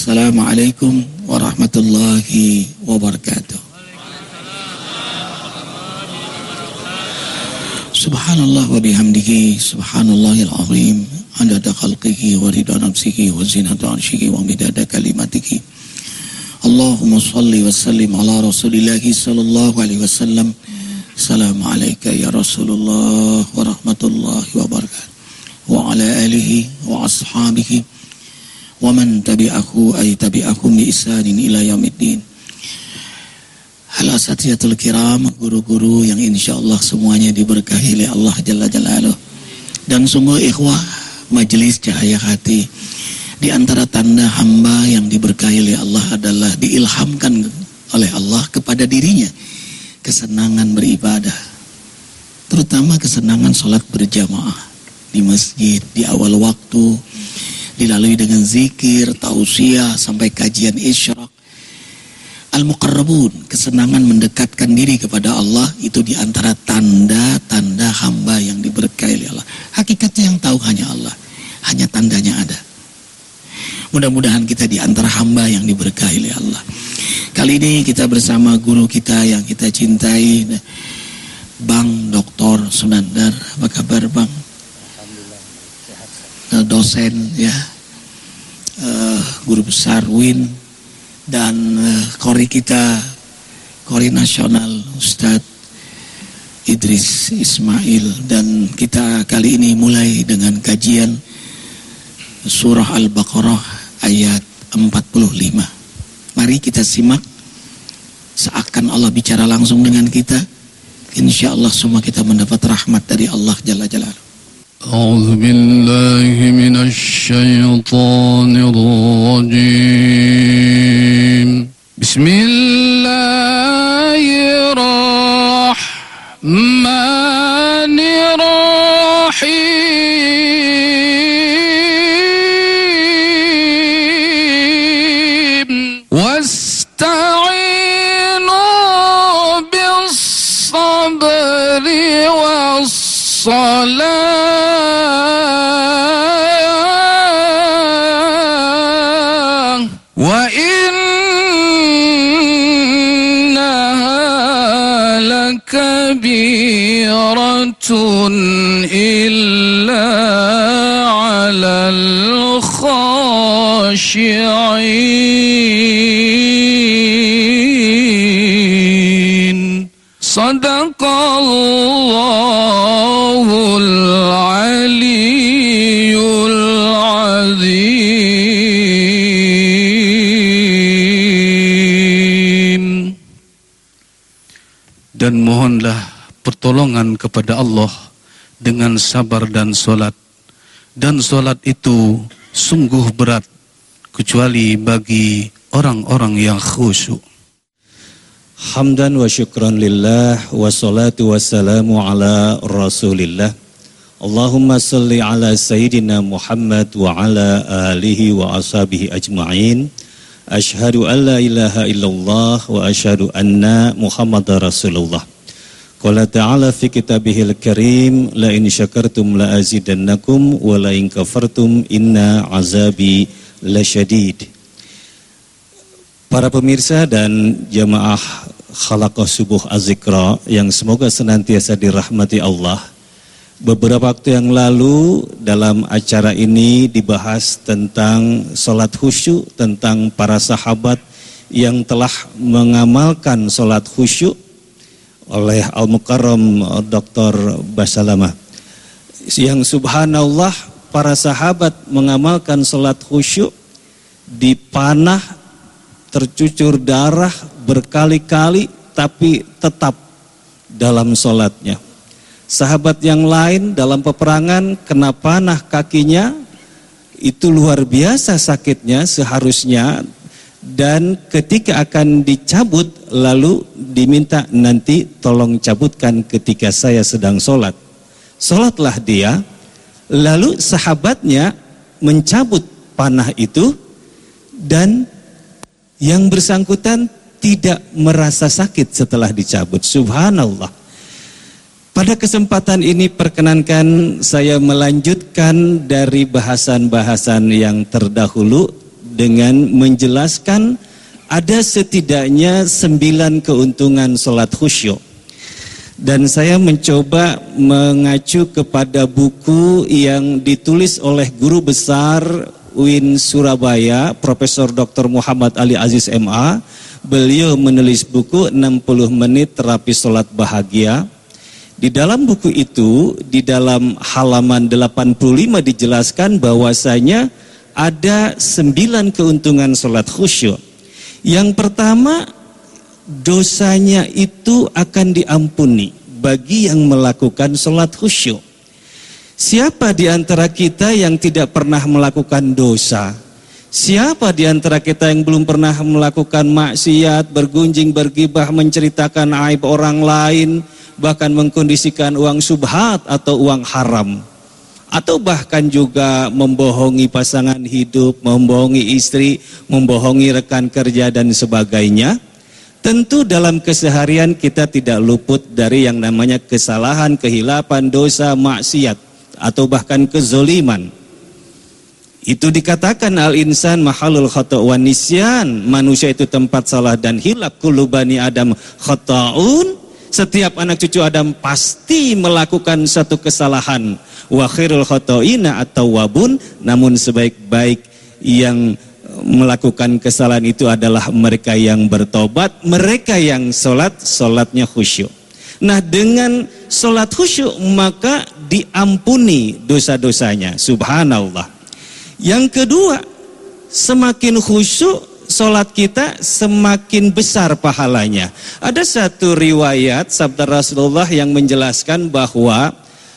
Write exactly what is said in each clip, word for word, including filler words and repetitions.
Assalamualaikum warahmatullahi wabarakatuh. Subhanallah wa bihamdihi, subhanallahil azim, adada khalqihi wa ridha nafsihi wa zinata arshihi wa midada kalimatihi. Allahumma salli wa sallim ala rasulillahi sallallahu alaihi wasallam. Assalamu alayka ya Rasulullah wa rahmatullahi wa barakatuh. Wa ala alihi wa ashabihi wa man tabi'ahu ay tabi'akum bi ihsanin ila yaumiddin. Hal asatiyatul kiram, guru-guru yang insyaallah semuanya diberkahi oleh Allah Jalla Jalaluh. Dan sungguh ikhwah majelis cahaya hati, di antara tanda hamba yang diberkahi oleh Allah adalah diilhamkan oleh Allah kepada dirinya kesenangan beribadah, terutama kesenangan sholat berjamaah di masjid di awal waktu, dilalui dengan zikir, tausiah sampai kajian isyraq. Al-muqarrabun, kesenangan mendekatkan diri kepada Allah, itu diantara tanda-tanda hamba yang diberkahi oleh Allah. Hakikatnya yang tahu hanya Allah, hanya tandanya ada. Mudah-mudahan kita diantara hamba yang diberkahi oleh Allah. Kali ini kita bersama guru kita yang kita cintai, Bang Doktor Sunandar. Apa kabar Bang? Alhamdulillah sehat. Dosen ya, uh, guru besar U I N, dan uh, kori kita, kori nasional Ustadz Idris Ismail. Dan kita kali ini mulai dengan kajian surah Al-Baqarah ayat empat puluh lima. Mari kita simak, seakan Allah bicara langsung dengan kita. Insya Allah semua kita mendapat rahmat dari Allah Jalla Jalaluhu. A'udzu billahi minasy syaithanir rajim. Bismillahirrahmanirrahim. Salah wa innaha lakabiratun illa 'alal khashi'in. Sadaqallahul aliyyul azim. Dan mohonlah pertolongan kepada Allah dengan sabar dan solat. Dan solat itu sungguh berat, kecuali bagi orang-orang yang khusyuk. Hamdan wa syukran lillah wa salatu wassalamu ala rasulillah. Allahumma salli ala sayyidina Muhammad wa ala alihi wa ashabihi ajma'in. Ashhadu an la ilaha illallah wa ashhadu anna Muhammadar Rasulullah. Qala ta'ala fi kitabihil karim, la in syakartum la azidannakum wa la in kafartum inna azabi lasyadid. Para pemirsa dan jamaah Khalaqah Subuh Az-Zikra yang semoga senantiasa dirahmati Allah. Beberapa waktu yang lalu dalam acara ini dibahas tentang sholat khusyuk, tentang para sahabat yang telah mengamalkan sholat khusyuk oleh Al-Mukarram Doktor Basalamah. Yang subhanallah para sahabat mengamalkan sholat khusyuk, dipanah, tercucur darah berkali-kali, tapi tetap dalam sholatnya. Sahabat yang lain dalam peperangan kena panah kakinya, itu luar biasa sakitnya seharusnya, dan ketika akan dicabut lalu diminta nanti tolong cabutkan ketika saya sedang sholat. Sholatlah dia, lalu sahabatnya mencabut panah itu dan yang bersangkutan tidak merasa sakit setelah dicabut. Subhanallah. Pada kesempatan ini perkenankan saya melanjutkan dari bahasan-bahasan yang terdahulu dengan menjelaskan ada setidaknya sembilan keuntungan sholat khusyuk. Dan saya mencoba mengacu kepada buku yang ditulis oleh guru besar U I N Surabaya, Profesor Doktor Muhammad Ali Aziz M A. Beliau menulis buku enam puluh menit terapi sholat bahagia. Di dalam buku itu, di dalam halaman delapan puluh lima dijelaskan bahwasanya ada sembilan keuntungan sholat khusyuk. Yang pertama, dosanya itu akan diampuni bagi yang melakukan sholat khusyuk. Siapa di antara kita yang tidak pernah melakukan dosa? Siapa di antara kita yang belum pernah melakukan maksiat, bergunjing, bergibah, menceritakan aib orang lain, bahkan mengkondisikan uang subhat atau uang haram? Atau bahkan juga membohongi pasangan hidup, membohongi istri, membohongi rekan kerja dan sebagainya? Tentu dalam keseharian kita tidak luput dari yang namanya kesalahan, kehilapan, dosa, maksiat, atau bahkan kezoliman. Itu dikatakan al-insan mahalul khata' wa nisyan, manusia itu tempat salah dan hilap, kullu bani adam khata'un. Setiap anak cucu Adam pasti melakukan satu kesalahan. Wa khairul khata'ina at-tawwabun, namun sebaik-baik yang melakukan kesalahan itu adalah mereka yang bertobat, mereka yang sholat, sholatnya khusyuk. Nah, dengan sholat khusyuk maka diampuni dosa-dosanya, subhanallah. Yang kedua, semakin khusyuk sholat kita, semakin besar pahalanya. Ada satu riwayat sabda Rasulullah yang menjelaskan bahwa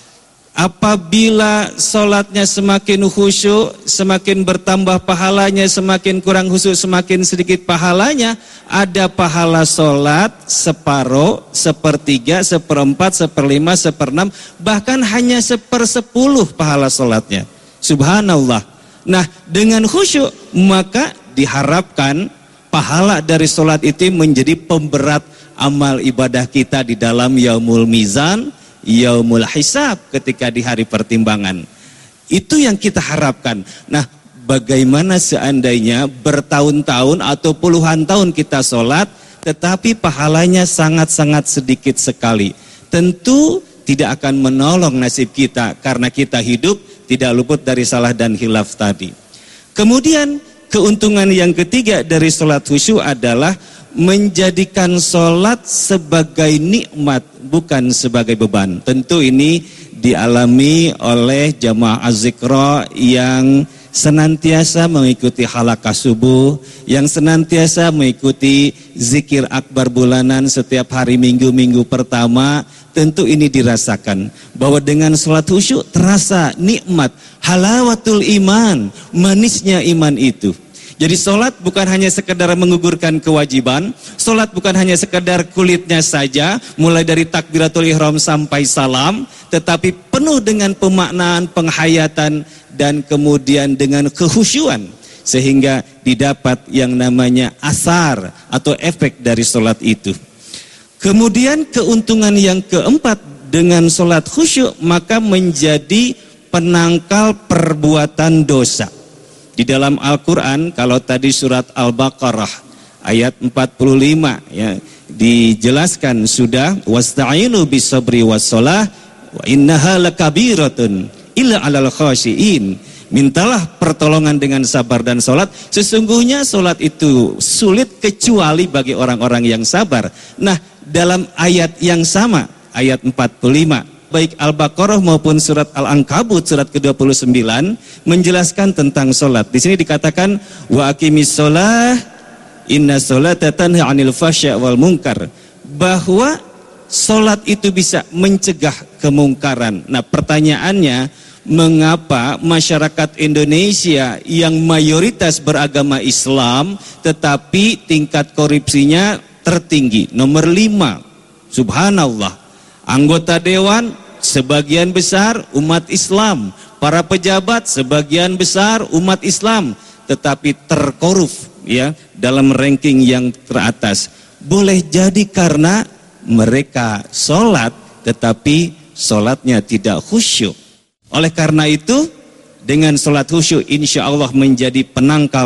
apabila sholatnya semakin khusyuk, semakin bertambah pahalanya, semakin kurang khusyuk, semakin sedikit pahalanya. Ada pahala sholat separuh, sepertiga, seperempat, seperlima, seperenam, bahkan hanya sepersepuluh pahala sholatnya. Subhanallah. Nah, dengan khusyuk maka diharapkan pahala dari sholat itu menjadi pemberat amal ibadah kita di dalam yaumul mizan, yaumul hisab, ketika di hari pertimbangan. Itu yang kita harapkan. Nah, bagaimana seandainya bertahun-tahun atau puluhan tahun kita sholat, tetapi pahalanya sangat-sangat sedikit sekali. Tentu tidak akan menolong nasib kita, karena kita hidup tidak luput dari salah dan hilaf tadi. Kemudian keuntungan yang ketiga dari sholat khusyuk adalah menjadikan sholat sebagai nikmat, bukan sebagai beban. Tentu ini dialami oleh jamaah az-zikra yang senantiasa mengikuti halaqah subuh, yang senantiasa mengikuti zikir akbar bulanan setiap hari minggu-minggu pertama. Tentu ini dirasakan bahwa dengan sholat khusyuk terasa nikmat, halawatul iman, manisnya iman itu. Jadi sholat bukan hanya sekedar menggugurkan kewajiban, sholat bukan hanya sekedar kulitnya saja, mulai dari takbiratul ihram sampai salam, tetapi penuh dengan pemaknaan, penghayatan, dan kemudian dengan kehusyuan, sehingga didapat yang namanya asar atau efek dari sholat itu. Kemudian keuntungan yang keempat dengan sholat khusyuk maka menjadi penangkal perbuatan dosa. Di dalam Al-Quran, kalau tadi surat Al-Baqarah ayat empat puluh lima ya, dijelaskan sudah, wasta'inu bisabri wassalah wa innaha lakabiratun illa 'alal khashiin. Mintalah pertolongan dengan sabar dan sholat. Sesungguhnya sholat itu sulit kecuali bagi orang-orang yang sabar. Nah, dalam ayat yang sama, ayat empat puluh lima, baik Al-Baqarah maupun surat Al-Ankabut surat ke dua puluh sembilan menjelaskan tentang sholat. Di sini dikatakan wa aqimis sholah inna sholata tanha 'anil fahsya' wal munkar, bahwa sholat itu bisa mencegah kemungkaran. Nah, pertanyaannya, mengapa masyarakat Indonesia yang mayoritas beragama Islam tetapi tingkat korupsinya tertinggi, nomor lima? Subhanallah. Anggota dewan sebagian besar umat Islam, para pejabat sebagian besar umat Islam, tetapi terkorup ya dalam ranking yang teratas. Boleh jadi karena mereka sholat tetapi sholatnya tidak khusyuk. Oleh karena itu, dengan sholat khusyuk insya Allah menjadi penangkal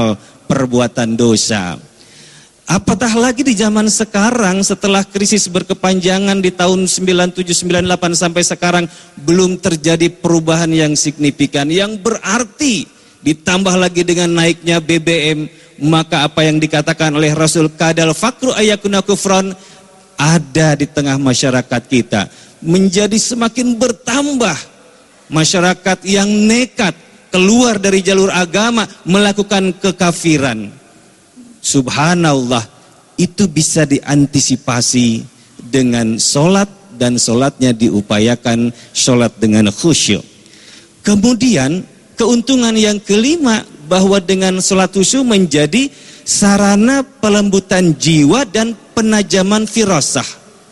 perbuatan dosa. Apatah lagi di zaman sekarang setelah krisis berkepanjangan di tahun sembilan tujuh sembilan delapan sampai sekarang belum terjadi perubahan yang signifikan, yang berarti ditambah lagi dengan naiknya B B M, maka apa yang dikatakan oleh Rasul kadal fakru ayakuna kufron ada di tengah masyarakat kita, menjadi semakin bertambah masyarakat yang nekat keluar dari jalur agama melakukan kekafiran. Subhanallah, itu bisa diantisipasi dengan sholat, dan sholatnya diupayakan sholat dengan khusyuk. Kemudian keuntungan yang kelima, bahwa dengan sholat khusyuk menjadi sarana pelembutan jiwa dan penajaman firasah.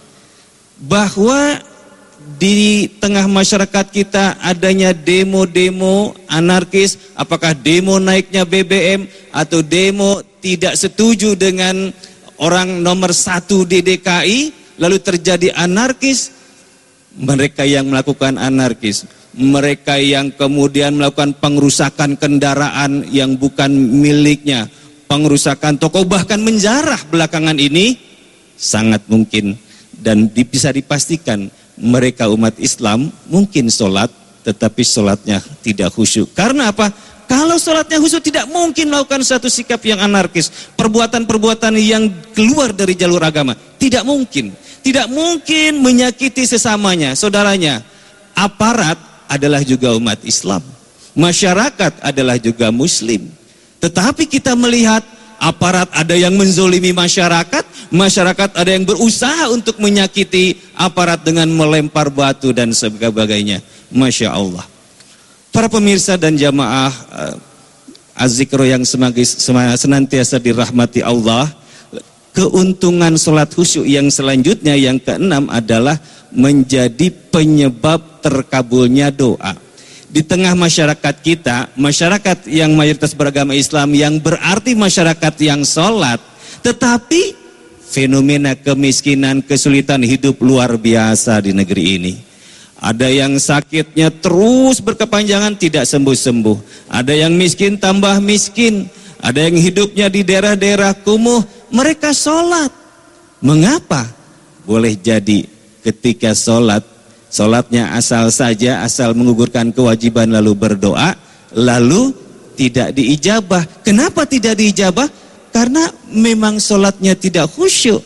Bahwa di tengah masyarakat kita adanya demo-demo anarkis, apakah demo naiknya B B M atau demo tidak setuju dengan orang nomor satu di D K I, lalu terjadi anarkis. Mereka yang melakukan anarkis, mereka yang kemudian melakukan pengerusakan kendaraan yang bukan miliknya, pengerusakan toko, bahkan menjarah belakangan ini, sangat mungkin dan bisa dipastikan mereka umat Islam mungkin sholat, tetapi sholatnya tidak khusyuk. Karena apa? Kalau sholatnya khusyuk tidak mungkin melakukan satu sikap yang anarkis, perbuatan-perbuatan yang keluar dari jalur agama. Tidak mungkin. Tidak mungkin menyakiti sesamanya, saudaranya. Aparat adalah juga umat Islam. Masyarakat adalah juga Muslim. Tetapi kita melihat aparat ada yang menzolimi masyarakat, masyarakat ada yang berusaha untuk menyakiti aparat dengan melempar batu dan sebagainya. Masya Allah. Para pemirsa dan jamaah uh, Az-Zikro yang semagi, senantiasa dirahmati Allah, keuntungan sholat khusyuk yang selanjutnya yang keenam adalah menjadi penyebab terkabulnya doa. Di tengah masyarakat kita, masyarakat yang mayoritas beragama Islam, yang berarti masyarakat yang sholat, tetapi fenomena kemiskinan, kesulitan hidup luar biasa di negeri ini. Ada yang sakitnya terus berkepanjangan tidak sembuh-sembuh, ada yang miskin tambah miskin, ada yang hidupnya di daerah-daerah kumuh, mereka sholat. Mengapa? Boleh jadi ketika sholat, sholatnya asal saja, asal mengugurkan kewajiban lalu berdoa, lalu tidak diijabah. Kenapa tidak diijabah? Karena memang sholatnya tidak khusyuk.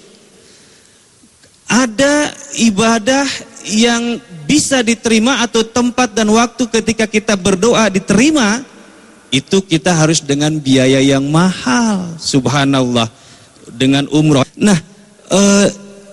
Ada ibadah yang bisa diterima atau tempat dan waktu ketika kita berdoa diterima, itu kita harus dengan biaya yang mahal. Subhanallah, dengan umroh. Nah, eh,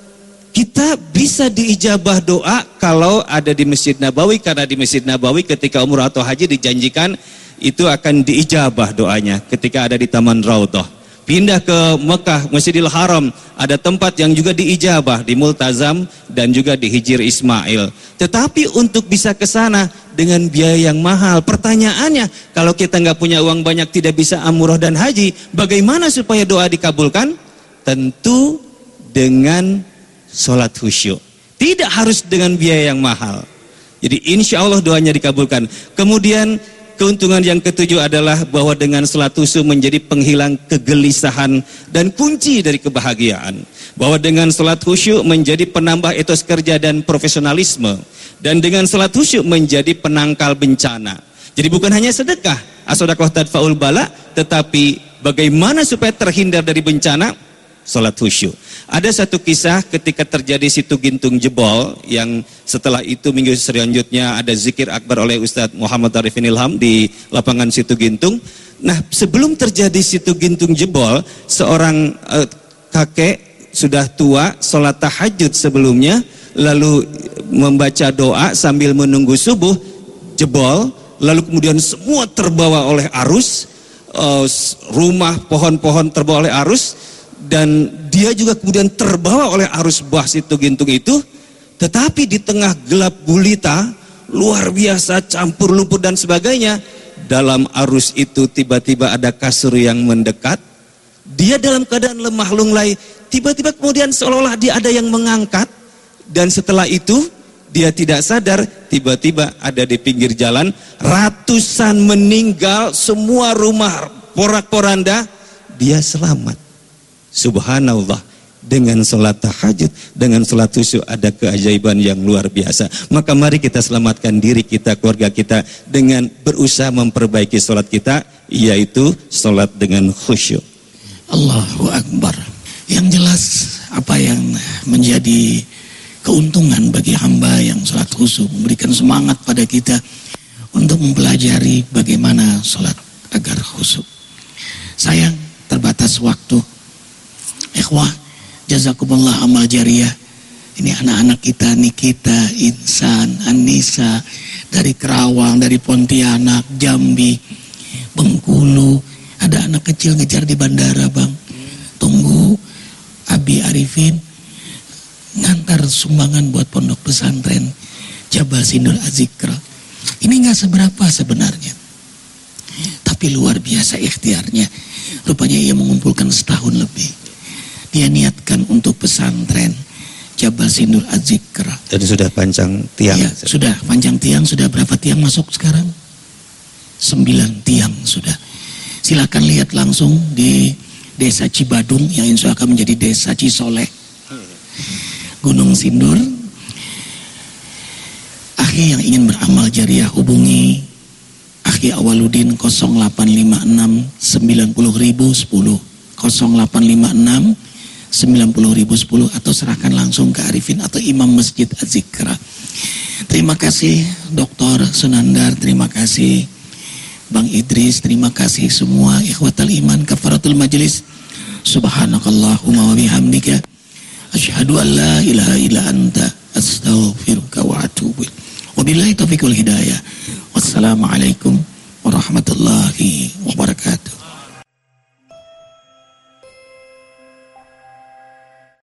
kita bisa diijabah doa kalau ada di Masjid Nabawi, karena di Masjid Nabawi ketika umrah atau haji dijanjikan itu akan diijabah doanya ketika ada di Taman Raudhah. Pindah ke Mekah, Masjidil Haram, ada tempat yang juga diijabah di Multazam dan juga di Hijir Ismail. Tetapi untuk bisa ke sana dengan biaya yang mahal. Pertanyaannya, kalau kita nggak punya uang banyak, tidak bisa umrah dan haji, bagaimana supaya doa dikabulkan? Tentu dengan sholat khusyuk. Tidak harus dengan biaya yang mahal. Jadi insya Allah doanya dikabulkan. Kemudian keuntungan yang ketujuh adalah bahwa dengan sholat khusyuk menjadi penghilang kegelisahan dan kunci dari kebahagiaan. Bahwa dengan sholat khusyuk menjadi penambah etos kerja dan profesionalisme. Dan dengan sholat khusyuk menjadi penangkal bencana. Jadi bukan hanya sedekah, as-shadaqah tadfa'ul bala, tetapi bagaimana supaya terhindar dari bencana? Sholat khusyuk. Ada satu kisah ketika terjadi Situ Gintung jebol, yang setelah itu minggu selanjutnya ada zikir akbar oleh Ustadz Muhammad Arifin Ilham di lapangan Situ Gintung. Nah, sebelum terjadi Situ Gintung jebol, seorang uh, kakek sudah tua sholat tahajud sebelumnya, lalu membaca doa sambil menunggu subuh, jebol, lalu kemudian semua terbawa oleh arus, uh, rumah, pohon-pohon terbawa oleh arus, dan dia juga kemudian terbawa oleh arus bah Situ Gintung itu. Tetapi di tengah gelap gulita luar biasa, campur lumpur dan sebagainya, dalam arus itu tiba-tiba ada kasur yang mendekat. Dia dalam keadaan lemah lunglai, tiba-tiba kemudian seolah-olah dia ada yang mengangkat, dan setelah itu dia tidak sadar, tiba-tiba ada di pinggir jalan ratusan meninggal, semua rumah porak-poranda, dia selamat. Subhanallah. Dengan sholat tahajud, dengan sholat khusyuk ada keajaiban yang luar biasa. Maka mari kita selamatkan diri kita, keluarga kita dengan berusaha memperbaiki sholat kita, yaitu sholat dengan khusyuk. Allahu Akbar. Yang jelas apa yang menjadi keuntungan bagi hamba yang sholat khusyuk, memberikan semangat pada kita untuk mempelajari bagaimana sholat agar khusyuk. Sayang terbatas waktu. Ikhwah, jazakumullah amal jariah. Ini anak-anak kita, Nikita, Insan, Anissa, dari Kerawang, dari Pontianak, Jambi, Bengkulu. Ada anak kecil ngejar di bandara, Bang. Tunggu Abi Arifin ngantar sumbangan buat pondok pesantren Jabal Sindur Az-Zikra. Ini gak seberapa sebenarnya, tapi luar biasa ikhtiarnya. Rupanya ia mengumpulkan setahun lebih. Dia niatkan untuk pesantren Jabal Sindur Az-Zikra. Dan sudah panjang tiang. Ya, sudah panjang tiang. Sudah berapa tiang masuk sekarang? Sembilan tiang sudah. Silakan lihat langsung di Desa Cibadung yang insya Allah akan menjadi Desa Cisoleh, Gunung Sindur. Akhi yang ingin beramal jariah hubungi Akhi Awaludin nol delapan lima enam sembilan nol nol sepuluh nol delapan lima enam sembilan nol nol sepuluh atau serahkan langsung ke Arifin atau Imam Masjid Az-Zikra. Terima kasih Doktor Sunandar, terima kasih Bang Idris, terima kasih semua ikhwatal iman, kafaratul majelis. Subhanakallahumma wa bihamdika asyhadu an la ilaha illa anta astaghfiruka wa atubu ilaik. Wabillahi taufiq wal hidayah. Wassalamualaikum warahmatullahi wabarakatuh.